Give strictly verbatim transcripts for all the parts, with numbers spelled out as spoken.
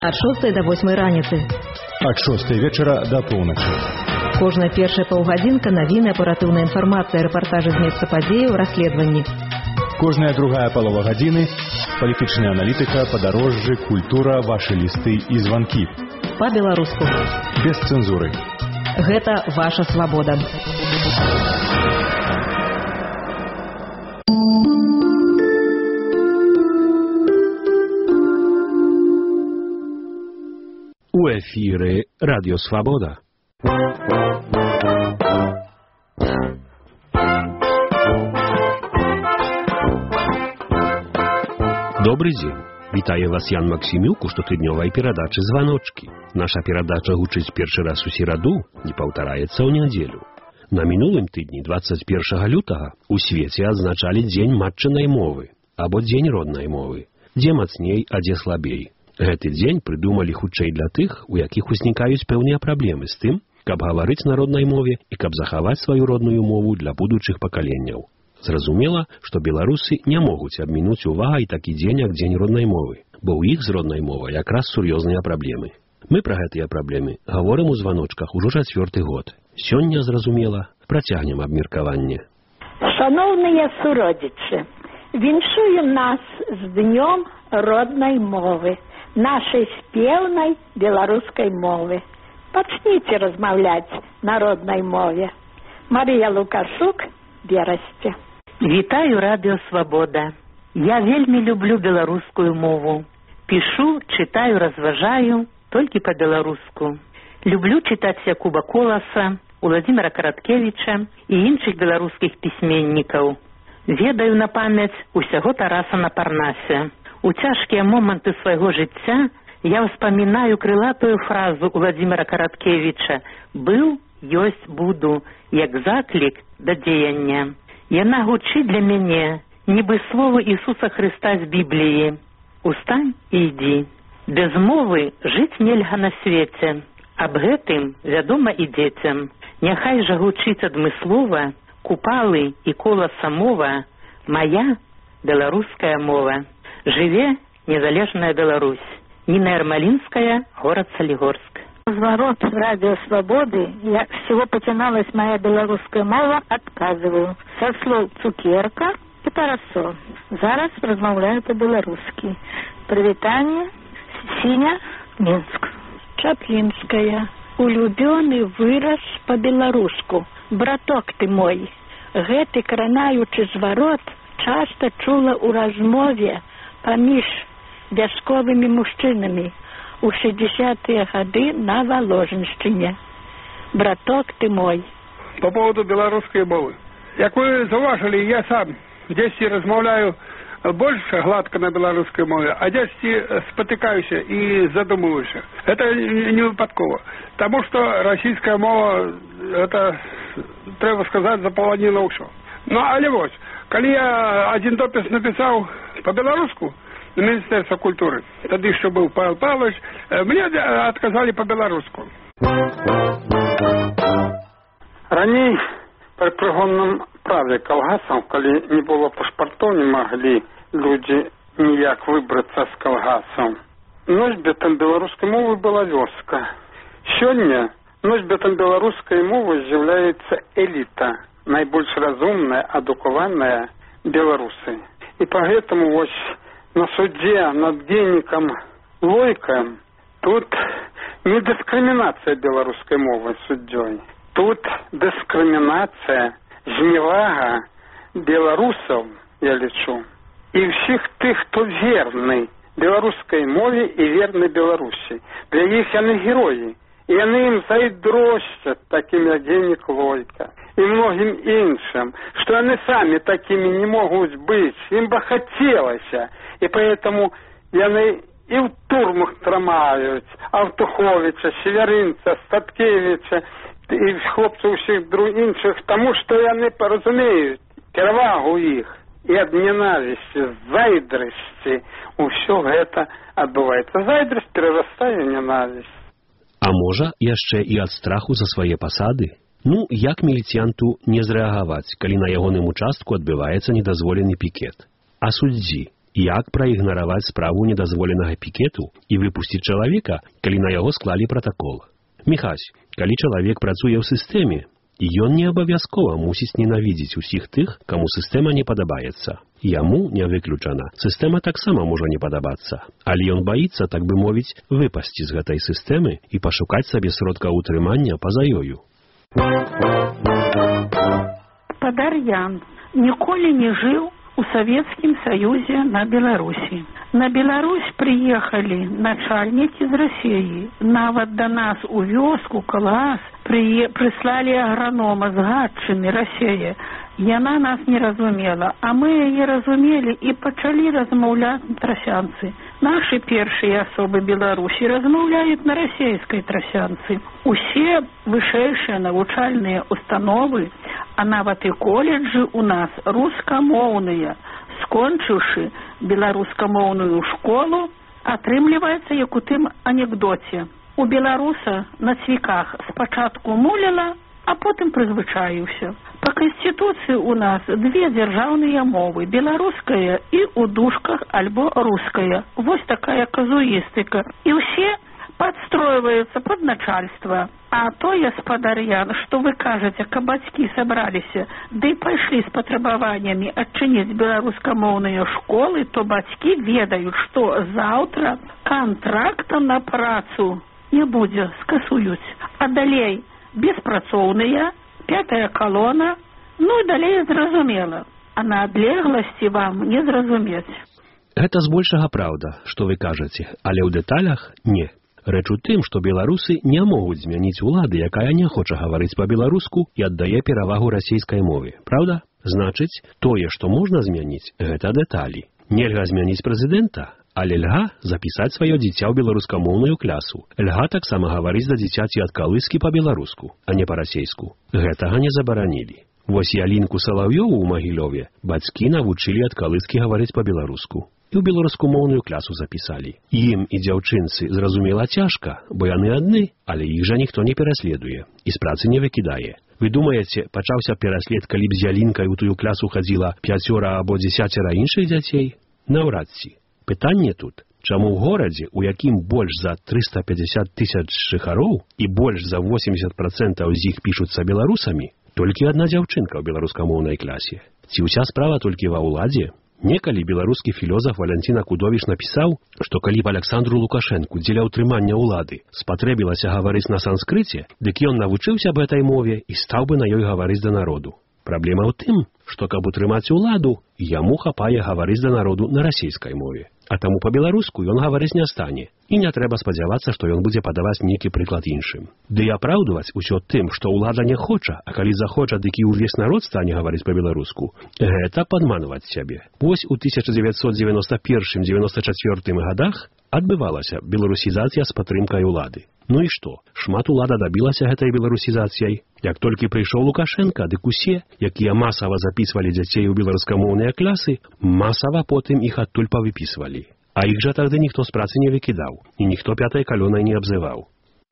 Ад шостай да восьмай раніцы. Ад шостай вечара да поўначы. Кожная першая паўгадзінка навіны, аператыўная інфармацыя, рэпартажы з месца падзеяў, расследаванні. Кожная другая палова гадзіны палітычная аналітыка, падарожжы, культура, вашы лісты і званкі. Па-беларуску. Без цэнзуры. Гэта ваша свабода. У эфіры Радіо Свабода. Добрый дзень. Вітае вас Ян Максімюк у штотыднёвай перадачы «Званочкі». Наша перадача гучыць першы раз у сераду і паўтараецца ў нядзелю. На мінулым тыдні, дваццаць першага лютага, у свеце адзначалі дзень матчынай мовы, або дзень роднай мовы. Дзе мацней, а дзе слабей. Гэты дзень прыдумалі хутчэй для тых, у якіх узнікаюць пэўныя праблемы з тым, каб гаварыць на роднай мове і каб захаваць сваю родную мову для будучых пакаленняў. Зразумела, што беларусы не могуць абмінуць увагай такі дзень, як дзень роднай мовы, бо ў іх з роднай мовай якраз сур'ёзныя праблемы. Мы пра гэтыя праблемы гаворым у званочках ужо чацвёрты год. Сёння, зразумела, працягнем абмеркаванне. Шановныя суродзічы, віншуем нас з днём роднай мовы, нашай спеўнай беларускай мовы. Пачніце размаўляць на роднай мове. Марія Лукашук, Берасце. Вітаю Радыё Свабода. Я вельмі люблю беларускую мову. Пішу, чытаю, разважаю толькі па-беларуску. Люблю чытаць Якуба Коласа, Уладзіміра Караткевіча і іншых беларускіх пісьменнікаў. Ведаю на памяць усяго Тараса на Парнасе. У цяжкія моманты свайго жыцця я ўспамінаю крылатую фразу Уладзіміра Караткевіча «Быў, ёсць, буду», як заклік да дзеяння. Яна гучыць для мяне, нібы словы Ісуса Хрыста з Бібліі. «Устань і ідзі». Без мовы жыць нельга на свеце. Аб гэтым вядома і дзецям. Няхай жа гучыць адмыслова, купалы і коласа мова, мая беларуская мова. Жыве незалежная Беларусь. Ніна Ярмалінская, горад Салігорск. Зворот Радио Свободы, я всего потянулась моя белорусская мова, отказываю. Со слов цукерка и парасол. Зараз размовляю по-белорусски. Привитание, Синя, Минск. Чаплинская. Улюбёны выраз по-белоруску. Браток ты мой. Гэты кранаючы зварот часто чула у размове паміж вясковымі мужчынамі у шестидесятые гады на Воложеншчыне. Браток ты мой. По поводу белорусской мовы. Як вы зауважили, я сам дзесьці размаўляю больше гладко на белорусской мове, а дзесьці спотыкаюся и задумываюся. Это не выпадково. Потому что российская мова, это, треба сказать, заполонила ўсё. Ну, але вось, калі я один допіс написал по-беларуску, Министерство культуры, тогда еще был Павел Павлович, мне отказали по-белоруску. Раней при пригонном праве колгасам, коли не было паспортов, не могли люди ніяк выбраться с колгасом. Носьбітом белорусской мовы была вёска. Сёння носьбітом белорусской мовы з'является элита, найбольш разумная, адукаваная белорусы. И поэтому вот на суде над Денником Лойком тут не дискриминация белорусской мовы суддёй. Тут дискриминация, зневага белорусов, я лечу. И всех тых, кто верный белорусской мове и верный Беларуси. Для них они герои. И они им зайдростят, таким як Денник Лойка. И многим іншим, что они сами такими не могут быть. Им бы хотелось. И поэтому яны и в турмах трамают Автуховича, Северинца, Статкевича и хлопцев всех інших, тому что яны поразумеют перевагу их. И от ненависти, зайдрости у все это отбывается. Зайдрость перерастает в ненависть. А можа, яшчэ і ад страху за свае пасады? Ну, як міліцыянту не зрэагаваць, калі на ягоным участку адбываецца недазволены пікет? А суддзі Як праігнараваць справу недазволенага пікету і выпусціць чалавека, калі на яго склалі пратакол? Міхась, калі чалавек працуе ў сістэме, ён не абавязкова мусіць ненавідзець усіх тых, каму сістэма не падабаецца. Яму, не выключана, сістэма таксама можа не падабацца, але ён баіцца, так бы мовіць, выпасці з гэтай сістэмы і пашукаць сабе сродка ўтрымання па-за ёю. Падар'ян ніколі не жыў у Савецкім Саюзе на Беларусі. На Беларусь приехали начальники из России. Нават до нас у вёску, класс, при... прислали агронома з Гатчыны, Россия. Яна нас не разумела, а мы яе разумели и пачали размаўляць трасянцы. Наши першие особы Беларусі размаўляют на российской трасянцы. Усе вышэйшие навучальные установы, а нават и колледжи у нас рускамоўныя. Скончыўшы беларускамоўную школу, атрымліваецца як у тым анекдоце. У беларуса на цвіках спачатку муляла, а потым прызвычаіўся. Па канституцыі у нас две дзяржаўныя мовы, беларуская і ў дужках альбо руская. Вось такая казуістыка. І ўсе подстроиваются под начальство. А то я спадар'ян, что вы кажете, кабацькі собраліся, да и пошли с потребованиями отчинить беларускамоўныя школы, то бацькі ведают, что завтра контракта на працу не будзе, скасуюць. А далей беспрацоўныя, пятая колонна, ну и далей зразумела. А на адлегласці вам не зразумець. Гэта збольшага праўда, што вы кажаце, але ў дэталях не. Рэч у тым, што беларусы не могуць змяніць улады, якая не хоча гаварыць па-беларуску і аддае перавагу расійскай мове. Праўда? Значыць, тое, што можна змяніць, гэта дэталі. Нельга змяніць прэзідэнта, але льга запісаць сваё дзіця ў беларускамоўную клясу. Льга таксама гаварыць да дзіцяці ад калыскі па-беларуску, а не па-расейску. Гэтага не забаранілі. Вось Ялінку Салаўёву ў Магілёве бацькі навучылі ад калыскі гаварыць па-беларуску. І ў беларускамоўную клясу запісалі. Ім і дзяўчынцы зразумела цяжка, бо яны адны, але іх жа ніхто не пераследуе і з працы не выкідае. Вы думаеце, пачаўся пераслед, калі б з Ялінкай у тую клясу хадзіла пяцёра або дзесяцера іншых дзяцей? Наўрад ці. Пытанне тут, чаму ў горадзе, у якім больш за трыста пятьдесят тысяч жыхароў і больш за восемьдесят процентаў з іх пішуцца беларусамі, толькі адна дзяўчынка ў беларускамоўнай клясе? Ці ўся справа толькі ва ўладзе? Некалі беларускі філозаф Валянцін Акудовіч напісаў, што калі б Аляксандру Лукашэнку дзеля ўтрымання ўлады спатрэбілася гаварыць на санскрыце, дык ён навучыўся б гэтай мове і стаў бы на ёй гаварыць да народу. Праблема ў тым, што каб утрымаць уладу, яму хапае гаварыць да народу на расійскай мове. А таму па-беларуску ён гаварыць не стане. І не трэба спадзявацца, што ён будзе падаваць нейкі прыклад іншым. Ды і апраўдваць усё тым, што ўлада не хоча, а калі захоча, дык і ўвесь народ стане гаварыць па-беларуску. Гэта падманваць сябе. Вось у тысяча дзевяцьсот девяносто первым — девяносто четвёртым гадах адбывалася беларусізацыя з падтрымкай улады. Ну і што? Шмат улада дабілася гэтай беларусізацыяй. Як толькі прыйшоў Лукашенка, дык усе, якія масава запісвалі дзяцей у беларускамоўныя клясы, масава потым іх адтуль павыпісвалі. А іх жа тады ніхто з працы не выкідаў, і ніхто пятай калёнай не абзываў.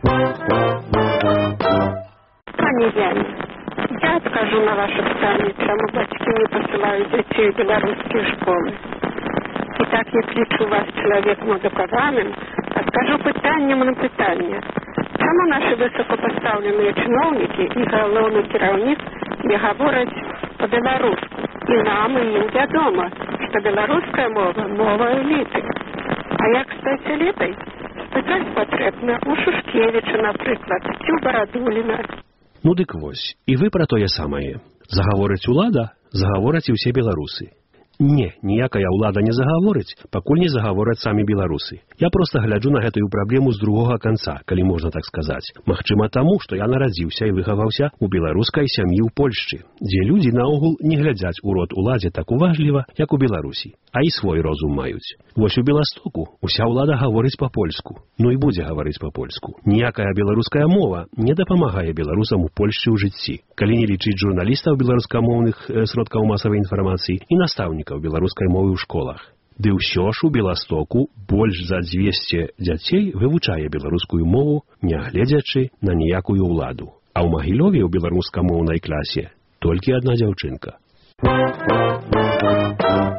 Пані Яні, я адкажу на ваше пытанне, чаму бацькі не пасылаюць дзяцей у беларускія школы. І так, як лічу вас чалавекам адукаваным, адкажу пытаннем на пытанне. Чаму нашы высокапастаўленыя чыноўнікі і галоўны кіраўнік не гавораць па-беларуску? І нам, і ім вядома, што беларуская мова – мова эліты. А як стаць элітай? Спытаць патрэбна у Шушкевіча, напрыклад, ці ў Барадуліна. Ну дык вось, і вы пра тое самае. Загаворыць улада, загавораць і ўсе беларусы. Не, ніякая ўлада не загаворыць, пакуль не загавораць самі беларусы. Я проста гляджу на гэтую праблему з другога канца, калі можна так сказаць. Магчыма таму, што я нарадзіўся і выхаваўся ў беларускай сям'і ў Польшчы, дзе людзі наогул не глядзяць у рот уладзе так уважліва, як у Беларусі, а і свой розум маюць. Вось у Беластоку уся ўлада гаворыць па-польску, ну і будзе гаварыць па-польску. Ніякая беларуская мова не дапамагае беларусам у Польшчы ў жыцці, калі не лічыць журналістаў беларускамоўных э, сродкаў масавай інфармацыі і настаўнікаў беларускай мовы ў школах. Ды ўсё ж у Беластоку больш за дзвесце дзяцей вывучае беларускую мову, нягледзячы на ніякую ўладу. А ў Магілёве ў беларускамоўнай клясе толькі адна дзяўчынка.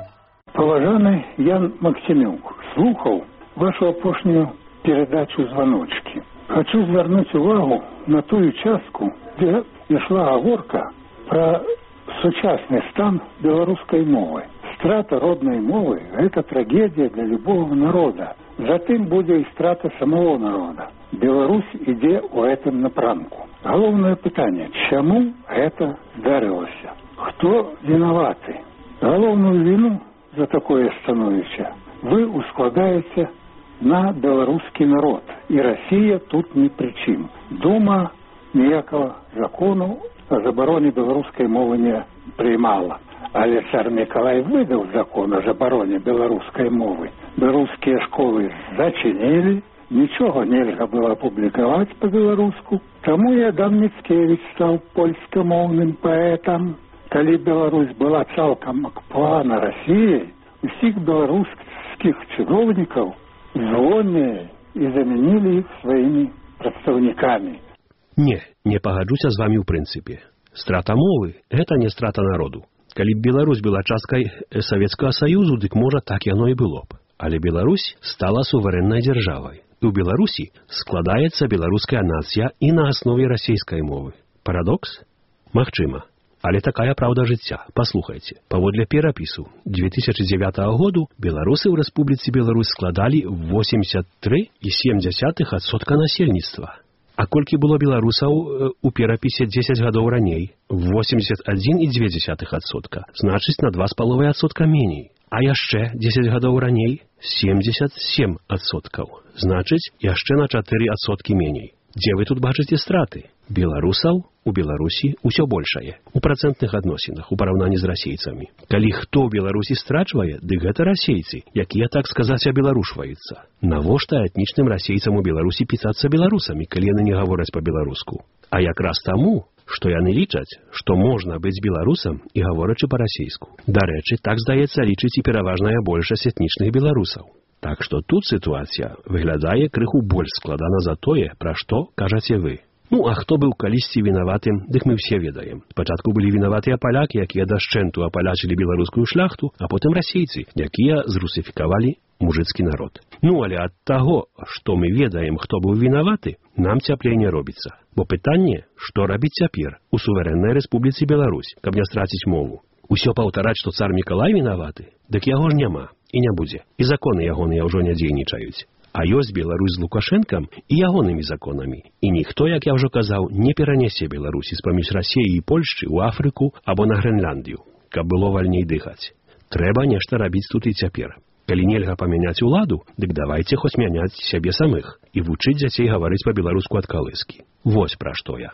Паважаны Ян Максімюк, слухаў вашу апошнюю перадачу «Званочки». Хочу звярнуць увагу на тую частку, дзе ішла гаворка пра сучасны стан беларускай мовы. Страта роднай мовы – гэта трагедія для любого народа. Затым будзе і страта самого народа. Беларусь ідзе ў гэтым напрамку. Галоўнае пытанне – чаму гэта здарылася? Хто вінаваты? Галоўную віну за такое становішча вы ускладаеце на беларускі народ. І Расія тут ні пры чым. Дума ніякага закону о забароне беларускай мовы не приймала. Але цар Миколай выдаў закон о забароне беларускай мовы. Беларускія школы зачинили, нічога нельга было публікаваць по-беларуску. Таму і Адам Міцкевіч стаў польскамоўным паэтам. Калі Беларусь была цалкам акупавана Расіяй, усіх беларускіх чыноўнікаў звольнілі і заменілі іх сваімі прадстаўнікамі. Не, не пагаджуся з вамі ў прынцыпе. Страта мовы – гэта не страта народу. Калі б Беларусь была часткай Савецкага Саюзу, дык можа так яно і было б. Але Беларусь стала суверэннай дзяржавай. І ў Беларусі складаецца беларуская нацыя і на аснове расійскай мовы. Парадокс? Магчыма. Але такая праўда жыцця. Паслухайце. Паводле перапісу две тысячи девятого году беларусы ў Рэспубліцы Беларусь складалі восемьдесят три и семь десятых адсотка насельніцтва. А колькі было беларусаў у перапісе дзесяць гадоў раней? восемьдесят один и две десятых адсотка. Значыць, на два з паловай адсотка меней. А яшчэ дзесяць гадоў раней семьдесят семь адсоткаў. Значыць, яшчэ на чатыры адсоткі меней. Дзе вы тут бачыце страты? Беларусаў у Беларусі ўсё большае. У працэнтных адносінах, у параўнанні з расейцамі. Калі хто ў Беларусі страчвае, дык гэта расейцы, якія, так сказаць, абеларушваюцца. Навошта этнічным расейцам у Беларусі пісацца беларусамі, калі яны не гавораць па-беларуску? А якраз таму, што яны лічаць, што можна быць беларусам і гаворачы па-расейску. Дарэчы, так, здаецца, лічыць і пераважная большасць этнічных беларусаў. Так што тут сітуацыя выглядае крыху больш складана за тое, пра што кажаце вы. Ну, а хто быў калісьці вінаватым, дык мы ўсе ведаем. Спачатку былі вінаватыя палякі, якія дашчэнту апалячылі беларускую шляхту, а потым расейцы, якія зрусіфікавалі мужыцкі народ. Ну, але ад таго, што мы ведаем, хто быў вінаваты, нам цяплей не робіцца. Бо пытанне, што рабіць цяпер у суверэннай Рэспубліцы Беларусь, каб не страціць мову. Усё паўтараць, што цар Мікалай вінаваты, дык яго ж няма. І не будзе. І законы ягоныя ўжо не дзейнічаюць. А ёсць Беларусь з Лукашэнкам і ягонымі законамі. І ніхто, як я ўжо казаў, не перанясе Беларусі з-паміж Расіі і Польшчы ў Афрыку або на Грэнляндыю, каб было вальней дыхаць. Трэба нешта рабіць тут і цяпер. Калі нельга памяняць уладу, дык давайце хоць мяняць сябе самых і вучыць дзяцей гаварыць па-беларуску ад калыскі. Вось пра што я.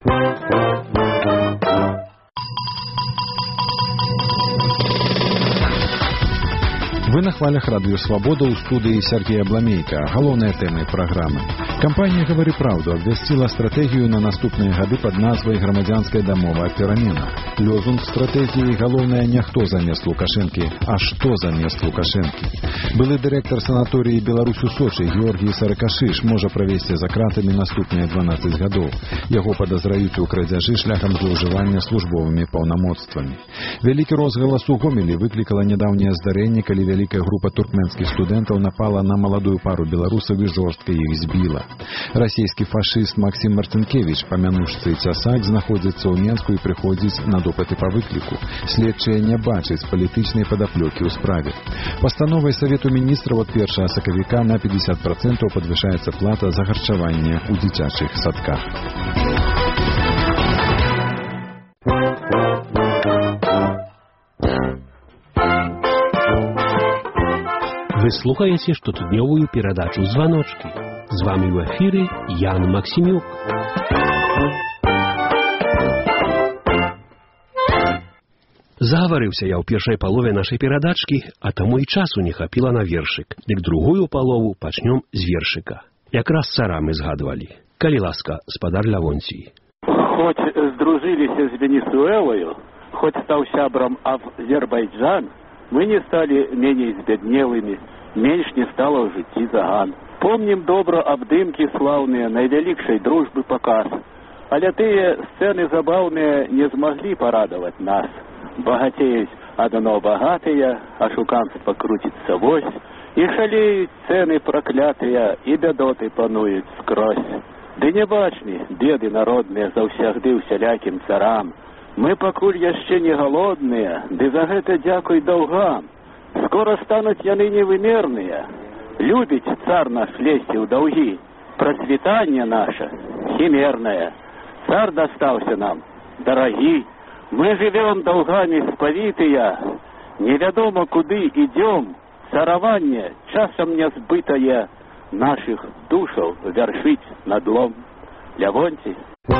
Вы на хвалях радыё «Свабода» ў студыі Сергея Бламейка. Галоўныя тэмы праграмы. Кампанія «Гавары праўду» абвясціла стратэгію на наступныя гады пад назвай «Грамадзянская дамова перамена». Лозунг стратэгіі галоўнае не хто замест Лукашэнкі, а што замест Лукашэнкі. Былы дырэктар санаторыі «Беларусь у Сочы» Георгій Саракашыш можа правесці за кратамі наступныя дванаццаць гадоў. Яго падазраюць у крадзяжы шляхам злоўжывання службовымі паўнамоцтвамі. Вялікі розгалас у Гомелі выклікала нядаўняе здарэнне, калі вялікая група туркменскіх студэнтаў напала на маладую пару беларусаў і жорстка іх збіла. Расійскі фашыст Максім Марцінкевіч, памянуўшцы цясак, знаходзіцца ў Менску і прыходзіць на допыты па выкліку. Следчыя не бачаць палітычнай падаплёкі ў справе. Пастановай Савету міністраў ад першага сакавіка на пятьдесят процентов падвышаецца плата за харчаванне ў дзіцячых садках. Вы слухаеце штотыднёвую перадачу «Званочки». З вами ў эфіры Ян Максімюк. Загаварыўся я ў першай палове нашай перадачкі, а таму і часу не хапіла на вершык. Дык другую палову пачнём з вершыка. Якраз цара мы згадвалі. Калі ласка, спадар Лявонцій. Хоць здружыліся з Венесуэлаю, хоць стаў сябрам Азербайджан, мы не стали меней збяднелымі, менш не стало ў жыцці заган. Помнім добра абдымкі слаўныя найвялікшай дружбы паказ, але тыя сцэны забаўныя не змаглі парадаваць нас. Багацеюць одно богатые, а шуканство крутится вось, и шалеют цены проклятые, и бедоты пануют скрозь. Ды не бачні, беды народные заўсягды усяляким царам. Мы пакуль яшчэ не голодные, ды за гэта дзякуй даўгам. Скоро станут яны невымерные. Любить цар наш лезть в долги. Процветание наше химерное. Царь достался нам, дорогий. Мы живем долгами сповитые. Неведомо куды идем. Царование часом не сбытое. Наших душаў вершить надлом. Лявонций.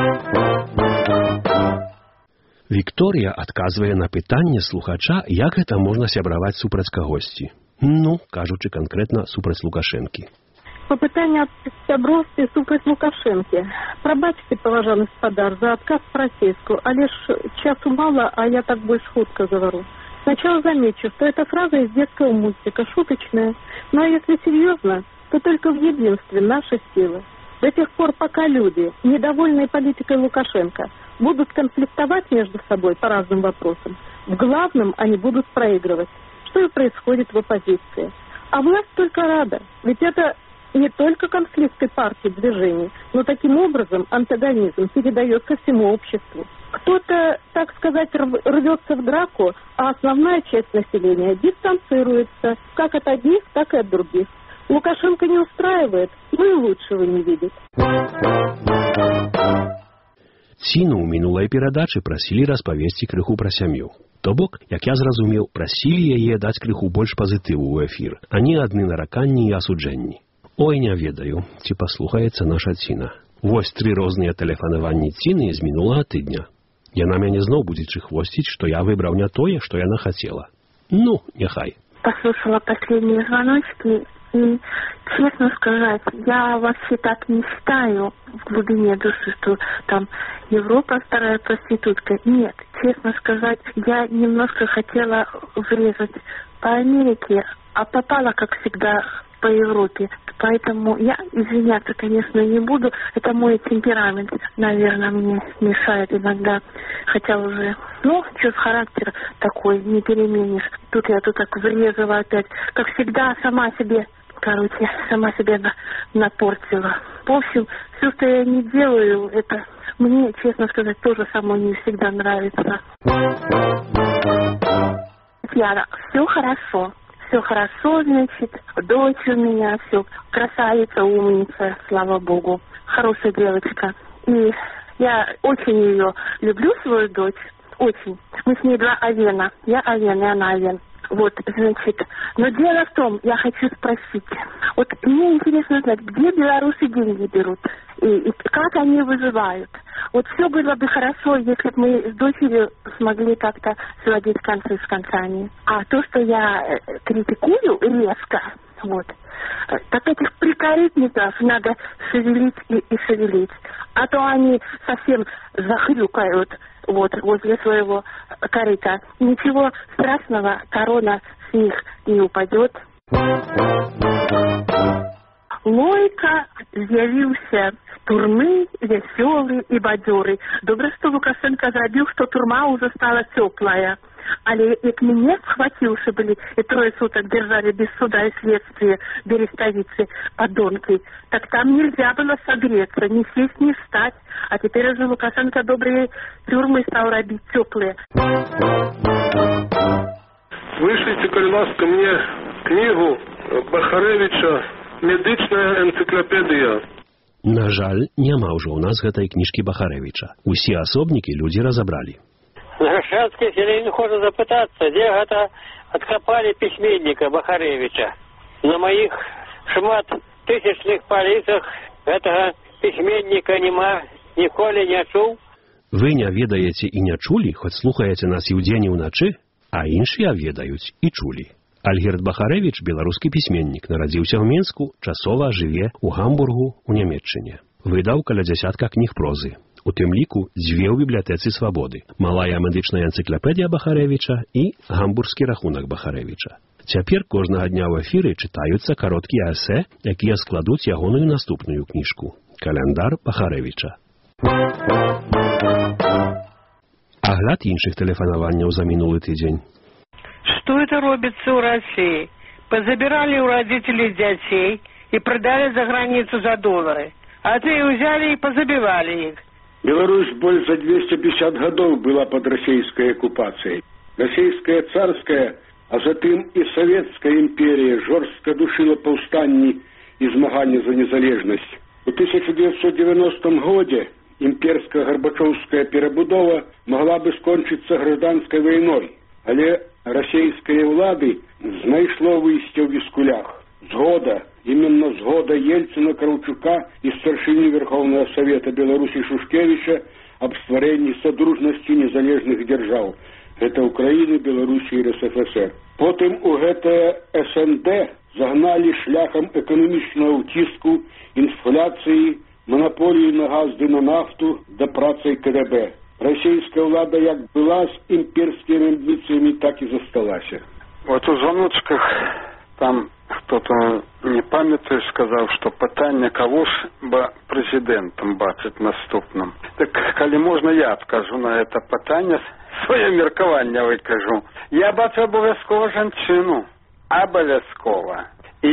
Вікторія адказвае на пытанне слухача, як гэта можна сябраваць супраць кагосьці. Ну, кажучы канкрэтна супраць Лукашэнкі. По пытанню аб сяброўстве супраць Лукашэнкі. Прабачце, паважаны спадар, за адказ по-расейску, але ж часу мало, а я так больше хутка говорю. Сначала замечу, что эта фраза из детского мультика, шуточная. Но если серьезно, то только в единстве наши силы. До тех пор, пока люди, недовольные политикой Лукашенко, будут конфликтовать между собой по разным вопросам, в главном они будут проигрывать, что и происходит в оппозиции. А власть только рада, ведь это не только конфликты партий, движений, но таким образом антагонизм передается всему обществу. Кто-то, так сказать, рвется в драку, а основная часть населения дистанцируется как от одних, так и от других. Лукашенко не устраивает, ну и лучшего не видит. Ціну ў мінулай перадачы прасілі распавесці крыху пра сям'ю. То бок, як я зразумеў, прасілі яе даць крыху больш пазітыву ў эфір, а не адны нараканні і асуджэнні. Ой, не ведаю, ці паслухаецца наша Ціна. Вось тры розныя тэлефанаванні Ціны з мінулага тыдня. Яна мяне зноў будзе чыхвосціць, што я выбраў не тое, што яна хацела. Ну, няхай. Послушала последние звоночки. И, честно сказать, я вообще так не считаю в глубине души, что там Европа вторая проститутка. Нет, честно сказать, я немножко хотела врезать по Америке, а попала, как всегда, по Европе. Поэтому я извиняться, конечно, не буду. Это мой темперамент, наверное, мне мешает иногда. Хотя уже, ну, что-то характер такой, не переменишь. Тут я тут так врезала опять. Как всегда, сама себе... Короче, сама себя на, напортила. В общем, все, что я не делаю, это мне, честно сказать, тоже самой не всегда нравится. Яна, все хорошо. Все хорошо, значит, дочь у меня, все красавица, умница, слава богу. Хорошая девочка. И я очень ее люблю, свою дочь, очень. Мы с ней два Авена. Я Авен, и она Авен. Вот, значит, но дело в том, я хочу спросить, вот мне интересно знать, где белорусы деньги берут, и, и как они выживают. Вот все было бы хорошо, если бы мы с дочерью смогли как-то сводить концы с концами. А то, что я критикую резко, вот, так этих прикорытников надо шевелить и, и шевелить. А то они совсем захрюкают вот возле своего корыта. Ничего страшного, корона с них не упадет. Лойка з'явіўся з турмы, веселый и бадёрый. Добре, что Лукашенко забил, что турма уже стала теплая. Але як меня схвативши были и трое суток держали без суда и следствия берестовицы подонки, так там нельзя было согреться, ни сесть, ни встать. А теперь уже Лукашенко добрые тюрьмы стал робить теплые. Вышлите, коль ласка, мне книгу Бахаревича «Медичная энциклопедия». На жаль, няма ўжо ў нас гэтай кніжкі Бахаревича. Усе асобнікі людзі разабралі. Грашацкий селянин хочет запытаться, где это откопали письменника Бахаревича. На моих шмат тысячных полицах этого письменника нема, ніколі не чуў. Вы не ведаеце і не чулі, хоць слухаеце нас і ўдзень і ўначы, а іншыя ведаюць і чулі. Альгерд Бахаревич, беларускі пісьменнік, нарадзіўся ў Мінску, часова жыве ў Гамбургу, у Нямецчыне. Выдаў каля дзясятка кніг прозы. У тым ліку дзве ў бібліятэцы Свабоды. Малая медычная энцыклапедыя Бахаревича і гамбургскі рахунак Бахаревича. Цяпер кожнага дня ў эфіры чытаюцца кароткія эсэ, якія складуць ягоную наступную кніжку «Каляндар Бахаревича». Агляд іншых тэлефанаванняў за мінулы тыдзень. гэта робіцца ў Расіі? Позабирали у родителей детей и продали за границу за доллары. А те взяли и позабивали их. Беларусь больше за двести пятьдесят годов была под российской оккупацией. Российская царская, а затем и Советская империя жестко душила повстанні и змагання за незалежность. У тысяча девятьсот девяностом году имперская Горбачевская перебудова могла бы скончиться гражданской войной, але российские влады знайшло выйсце в Вискулях. Згода, именно згода Ельцина, Караўчука и старшини Верховного Совета Беларуси Шушкевича об створении содружности незалежных держав. Это Украины, Беларуси и РСФСР. Потом у гэта СНД загнали шляхом экономічного утиску, инфляции, монополии на газ и на нафту до працей КДБ. Российская влада як была с имперскими амбициями, так и засталась. Вот у звоночках там кто-то, не памятаю, сказал, что пытание кого ж бы президентом бачить наступным. Так, коли можно, я откажу на это пытание, свое меркование выкажу. Я бачу обов'язково женщину. Обов'язково.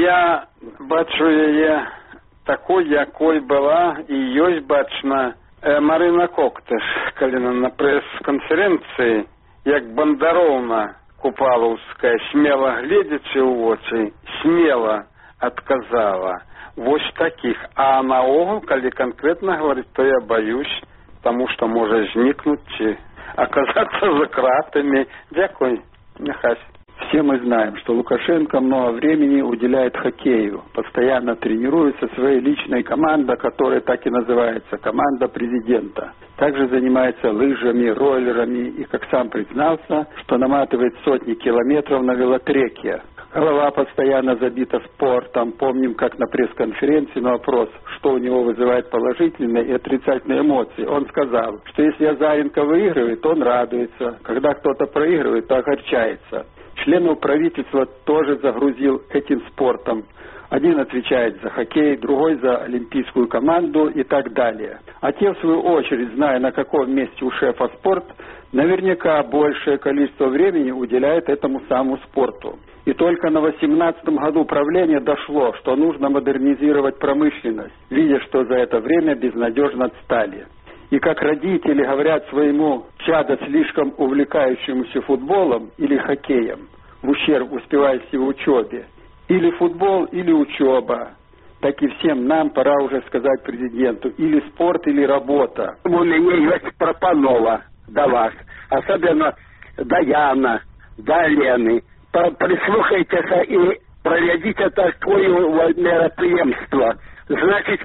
Я бачу її такой, якой была, и ёсць бачна Марина Коктыш, коли на пресс-конференции, як Бондаровна Купаловская, смело глядячи в очи, смело отказала. Вот таких. А наогул, коли конкретно говорит, то я боюсь, потому что может зникнуть и оказаться за кратами. Дякую, Михась. Все мы знаем, что Лукашенко много времени уделяет хоккею, постоянно тренируется своей личной командой, которая так и называется, команда президента. Также занимается лыжами, роллерами и, как сам признался, что наматывает сотни километров на велотреке. Голова постоянно забита спортом. Помним, как на пресс-конференции на вопрос, что у него вызывает положительные и отрицательные эмоции, он сказал, что если Азаренко выигрывает, он радуется, когда кто-то проигрывает, то огорчается. Членов правительства тоже загрузил этим спортом. Один отвечает за хоккей, другой за олимпийскую команду и так далее. А те, в свою очередь, зная, на каком месте у шефа спорт, наверняка большее количество времени уделяет этому самому спорту. И только на восемнадцатом году правления дошло, что нужно модернизировать промышленность, видя, что за это время безнадежно отстали. И как родители говорят своему чадо, слишком увлекающемуся футболом или хоккеем, в ущерб успеваемости в учебе, или футбол, или учеба, так и всем нам пора уже сказать президенту, или спорт, или работа. У меня есть пропанова до вас, особенно до Яна, до Лены. Прислухайтесь и проведите такое мероприятие. Значит,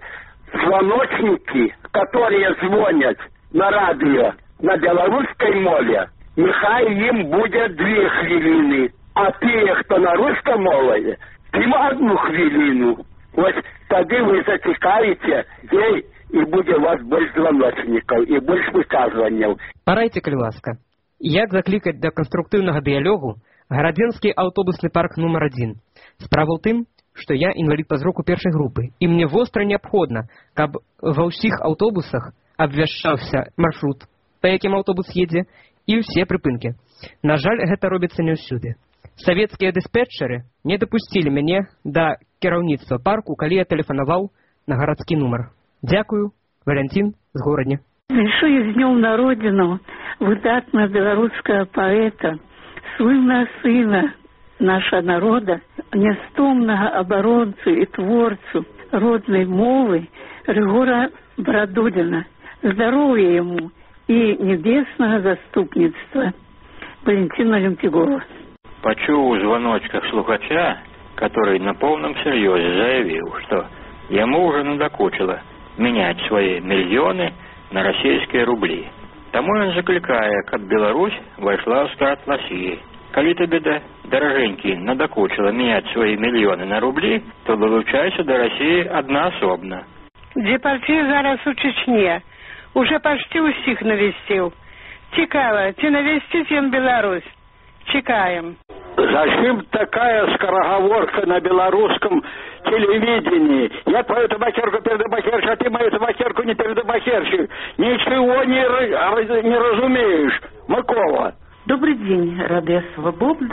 звоночники, которые звонят на радио на белорусской мове, нехай им будет две хвилины, а те, кто на русском мове, им одну хвилину. Вот тогда вы затекаете, день, и будет у вас больше звоночников, и больше выказываний. Парайте, калі ласка, як закликать до конструктивного диалогу Гарадзенский автобусный парк номер один. Справа ў тым, что я инвалид по зроку першей группы, и мне востро необходно, каб ва ўсіх аўтобусах абвяшчаўся маршрут, па якім аўтобус едзе, і ўсе прыпынкі. На жаль, гэта робіцца не ўсюды. Савецкія дыспетчеры не дапусцілі мяне да кіраўніцтва парку, калі я тэлефанаваў на гарадскі нумар. Дзякую, Валянцін з Горадня. Віншую з днём на родину выдатного белорусского поэта, сына сына нашего народа, нестомного оборонцу и творцу родной мовы Рыгора Брадулина. Здоровья ему и небесного заступництва. Валентина Лемтигова. Почув у звоночках слухача, который на полном серьезе заявил, что ему уже надокучило менять свои миллионы на российские рубли. Тому он закликая, как Беларусь вошла в склад России. Коли тебе, да, дороженький, надокучило менять свои миллионы на рубли, то долучайся до России одноособно. Департия зараз у Чечне. Уже почти усіх навестил. Цікаво, чи навестить им Беларусь? Чекаем. Зачем такая скороговорка на белорусском телевидении? Я твою табакерку передабахерши, а ты мою табакерку не передабахерши. Ничего не, не разумеешь, Микола. Добрый день, Радио Свобода.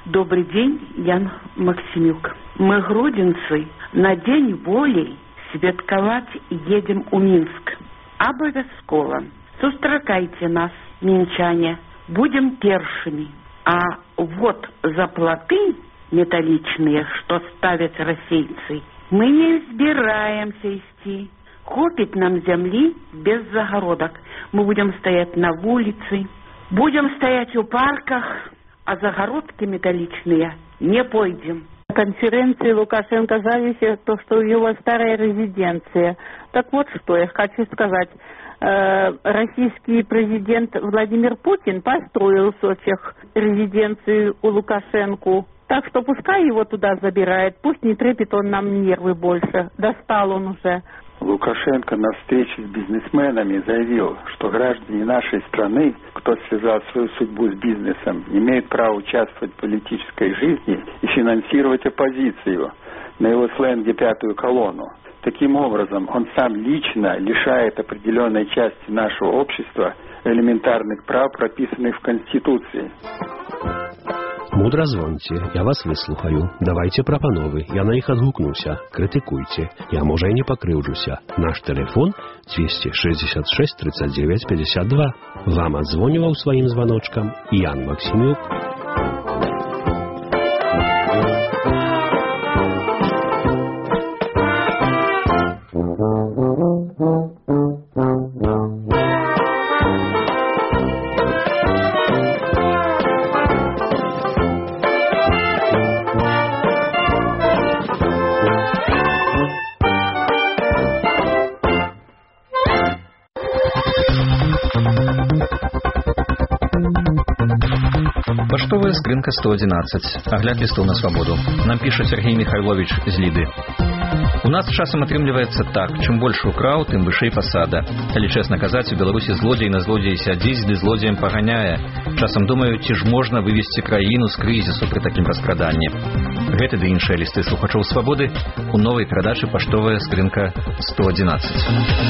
Добрый день, Ян Максимюк. Мы, гродзенцы, на День воли святкаваць едем у Минск. Абавязкова. Сустракайте нас, минчане. Будем першими. А вот заплаты металличные, что ставят российцы, мы не собираемся идти. Хопит нам земли без загородок. Мы будем стоять на улице, будем стоять у парках, а загородки металличные не пойдем. На конференции Лукашенко зависит то, что у него старая резиденция. Так вот, что я хочу сказать. Э, российский президент Владимир Путин построил в Сочах резиденцию у Лукашенко. Так что пускай его туда забирает, пусть не трепет он нам нервы больше. Достал он уже. Лукашенко на встрече с бизнесменами заявил, что граждане нашей страны, кто связал свою судьбу с бизнесом, имеют право участвовать в политической жизни и финансировать оппозицию, на его сленге «пятую колонну». Таким образом, он сам лично лишает определенной части нашего общества элементарных прав, прописанных в Конституции. Мудра звоньте, я вас выслухаю. Давайте прапановы, я на іх адгукнуся. Крытыкуйте, я можа і не пакрыўджуся. Наш телефон двести шестьдесят шесть тридцать девять пятьдесят два. Вам адзвоніваў сваім званочкам Ян Максимюк. Паштовая скрынка сто одиннадцать. Агляд лістоў на свабоду. Нам піша Сергей Михайлович з Ліды. У нас часам атрымліваецца так, чым больш украў, тым вышэй пасада. Калі чэсна казаць, у Беларусі злодзей на злодзеі сядзіць, ды злодзеем паганяе. Часам думаю, ці ж можна вывесці краіну з крызісу пры такім раскраданні. Гэты ды іншыя лісты слухачоў свабоды у новай перадачы «Паштовая скрынка сто одиннадцать».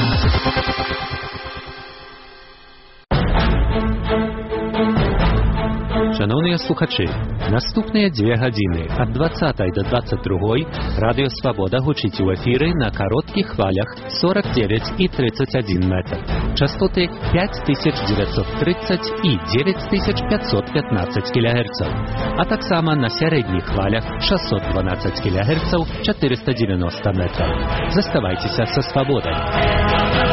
Шановні слухачі, наступні дві години від двадцятої до двадцять другої Радіо Свобода гучить у ефірі на коротких хвалях сорок девять і тридцать один метр. Частоти п'ять тисяч дев'ятсот тридцять і дев'ять тисяч п'ятсот п'ятнадцять кілогерців, а так само на середніх хвалях шестьсот дванадцать кілогерців чотириста дев'яносто метрів. Заставайтеся со Свободой.